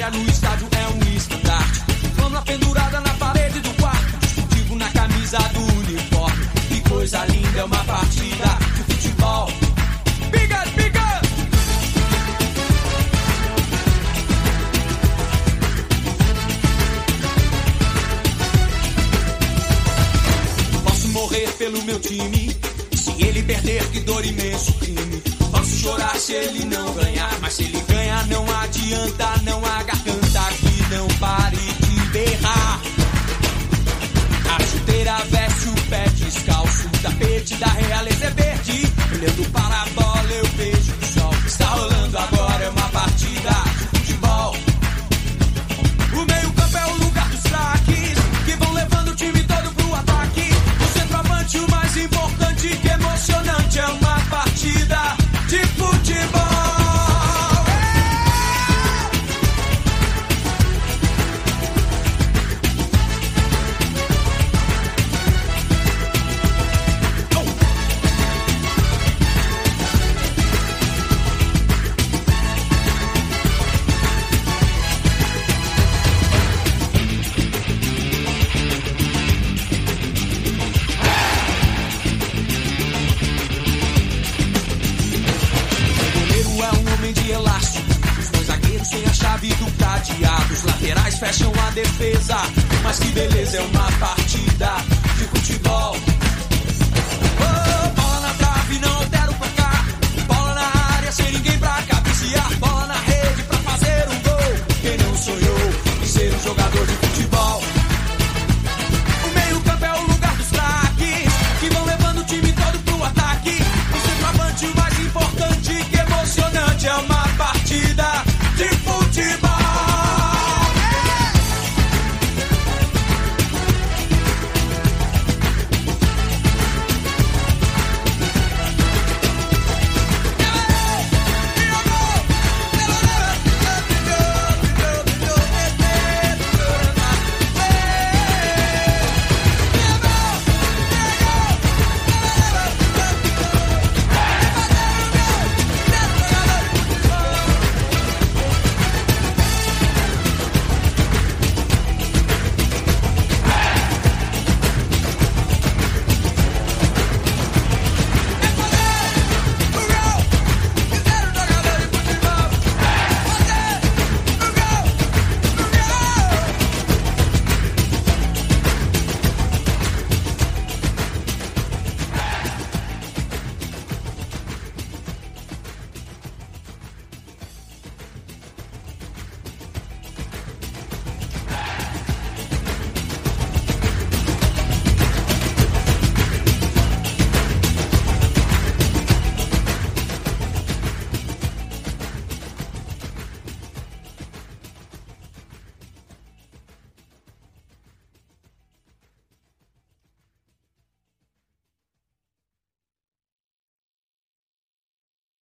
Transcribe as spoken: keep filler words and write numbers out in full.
área no estádio é um estandarte. Fama pendurada na parede do quarto, distintivo na camisa do uniforme. Que coisa linda, é uma partida de futebol. Biga, biga! Posso morrer pelo meu time, se ele perder, que dor, imenso crime. Posso chorar se ele não ganhar, mas se ele ganhar não adianta, não há garganta que não pare de berrar. A chuteira veste o pé descalço, o tapete da realeza é verde. Olhando para a bola eu vejo o sol. Está rolando agora, é uma partida de futebol. O meio campo é o lugar dos craques, que vão levando o time todo pro ataque. O centroavante, o mais importante, que emocionante, é uma partida de futebol. Do cadeado, os laterais fecham a defesa. Mas que beleza, é uma partida de futebol.